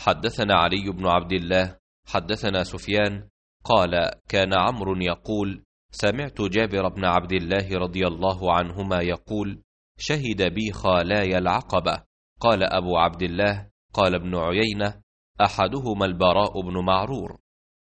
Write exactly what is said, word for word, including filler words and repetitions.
حدثنا علي بن عبد الله حدثنا سفيان قال كان عمرو يقول سمعت جابر بن عبد الله رضي الله عنهما يقول شهد بي خالاي العقبة. قال أبو عبد الله قال ابن عيينة أحدهما البراء بن معرور